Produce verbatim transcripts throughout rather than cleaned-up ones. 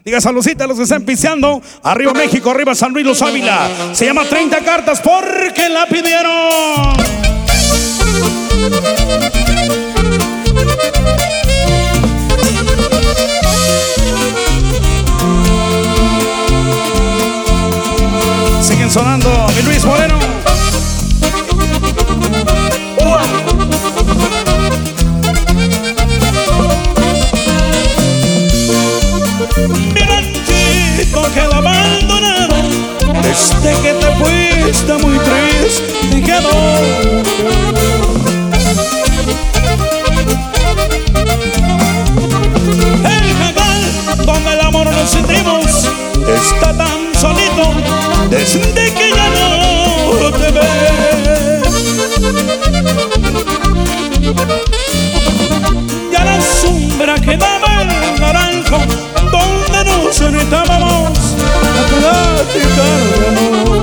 Diga saludcita a los que están pisteando. Arriba México, arriba San Luis Los Ávila. Se llama treinta cartas porque la pidieron. Siguen sonando mi Luis Moreno. Mira, chico, quedó abandonado desde que te fuiste, muy triste quedó. El jacal donde el amor nos sentimos está tan solito desde que ya no te ve. Ya la sombra quedaba el naranjo donde nos sentábamos a platicar de amor.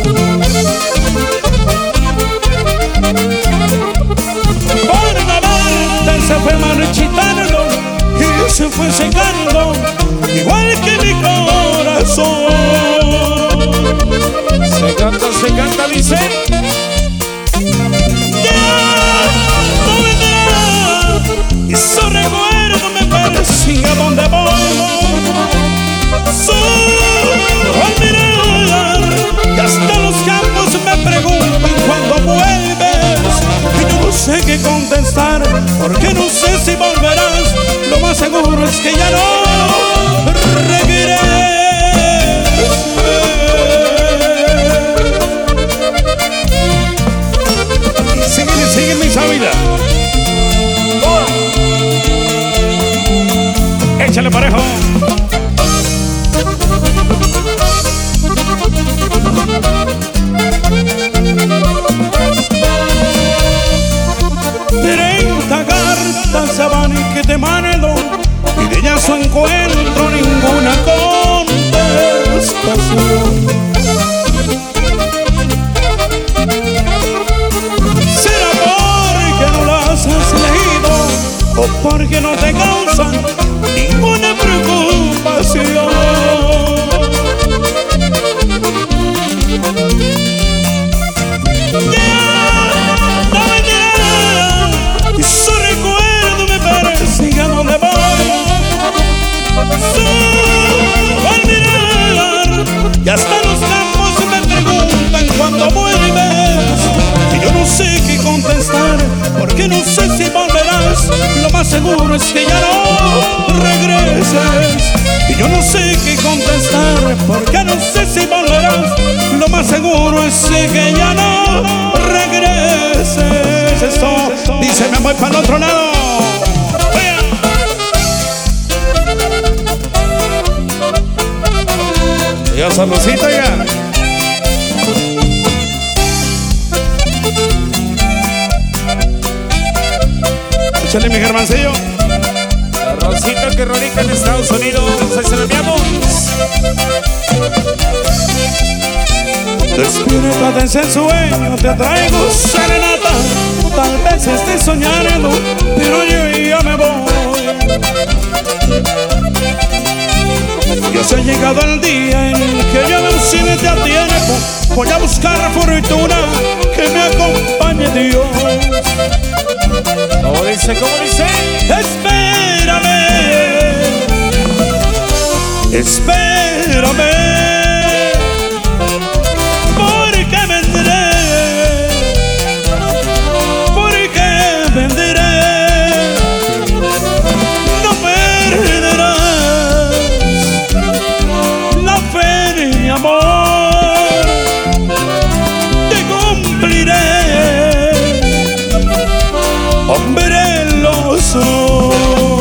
Por una parte se fue marchitando y se fue secando igual que mi corazón. Se canta, se canta, dice. Ya no vendrá y su recuerdo me persigue a donde voy. Su mirar y hasta los campos me preguntan cuándo vuelves. Y yo no sé qué contestar porque no sé si volverás. Lo más seguro es que ya no regreses. Y sigue, sigue mi Ávila. Échale parejo. Treinta cartas se van y que te mando y de ellas no encuentro ninguna contestación. ¿Será porque no las has leído o porque no te causan ninguna preocupación? Y hasta los campos me preguntan cuándo vuelves. Y yo no sé qué contestar porque no sé si volverás. Lo más seguro es que ya no regreses. Y yo no sé qué contestar porque no sé si volverás. Lo más seguro es que ya no regreses. Esto dice, me voy para el otro lado. Ya saludcita ya. Échale mi Germancillo. La Rosita que radica en Estados Unidos. Ahí se la enviamos. Despierta de ese sueño, te traigo serenata. Tal vez estés soñando, pero yo ya me voy. Ya se ha llegado el día en que yo me ausente a tiempo. Voy a buscar fortuna que me acompañe Dios. ¿Cómo dice? ¿Cómo dice? Espérame, espérame, porque vendré, porque vendré. No perderás la fe en mi amor, te cumpliré, hombre lo soy.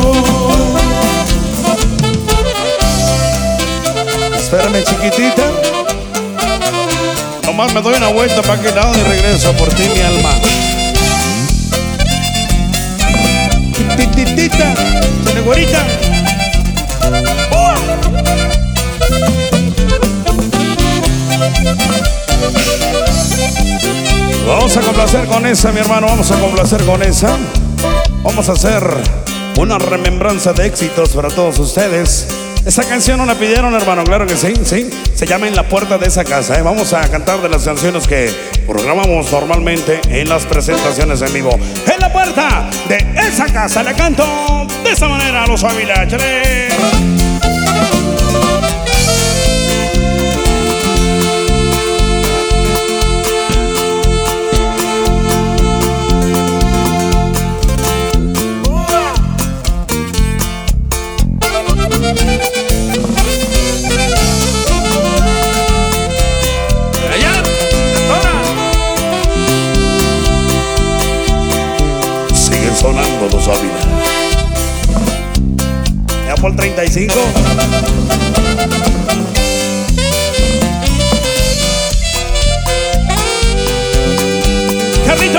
Espérame, chiquitita, nomás me doy una vuelta para aquel lado y regreso por ti, mi alma. Tititita, tiene güerita. Vamos a complacer con esa, mi hermano, vamos a complacer con esa. Vamos a hacer una remembranza de éxitos para todos ustedes. Esa canción nos la pidieron, hermano, claro que sí, sí. Se llama En la puerta de esa casa, ¿eh? Vamos a cantar de las canciones que programamos normalmente en las presentaciones en vivo. En la puerta de esa casa le canto de esa manera a los Ávila. ¡Chale! Sonando los Ávila. Ya por el treinta y cinco. ¡Carlitos!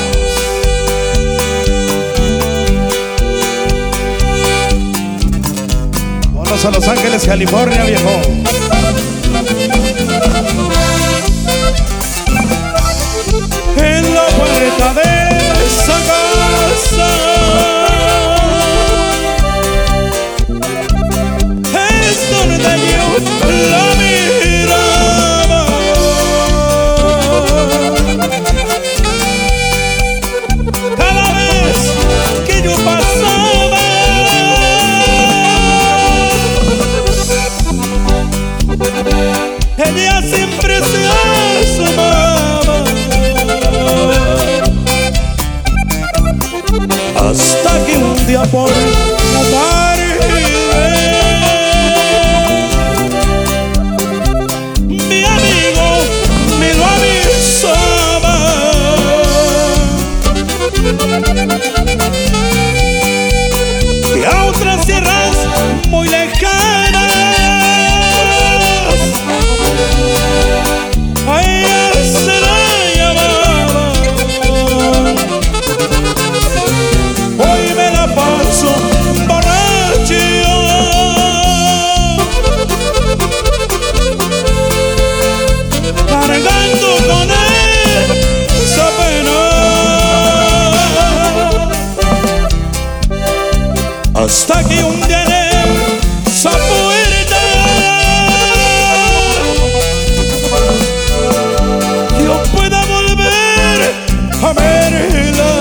Vámonos a Los Ángeles, California, viejo. En la puerta de esa casa es donde yo la miraba. Cada vez que yo pasaba, ella siempre se asomaba. Hasta que un día por la tarde mi amigo me lo avisaba que a otras tierras muy lejanas a ella se la llamaba. Hoy me la paso borracho, cargando con esa pena, hasta que un día en esa puerta yo pueda volver a verla.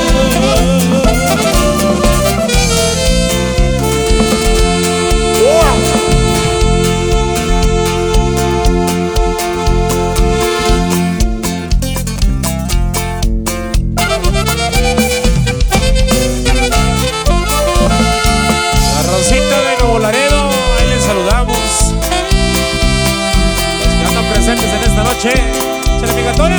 Che, ¿se mi gatona?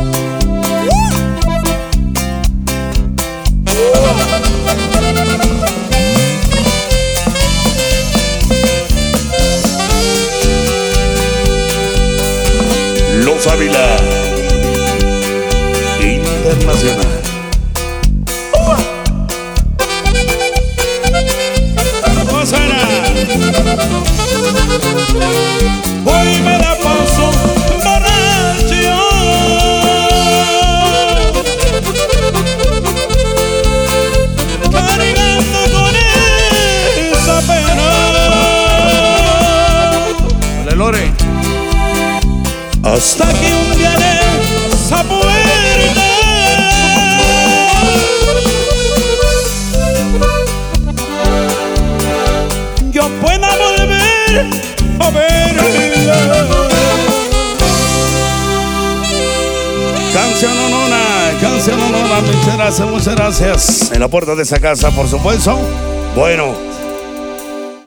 Los Ávila Internacional. Hoy me la paso borracho, cargando con esa pena. Dale, Lore. Hasta que un día en esa puerta yo pueda volver a verla. Canción onona, canción onona, muchas gracias, muchas gracias. En la puerta de esa casa, por supuesto. Bueno.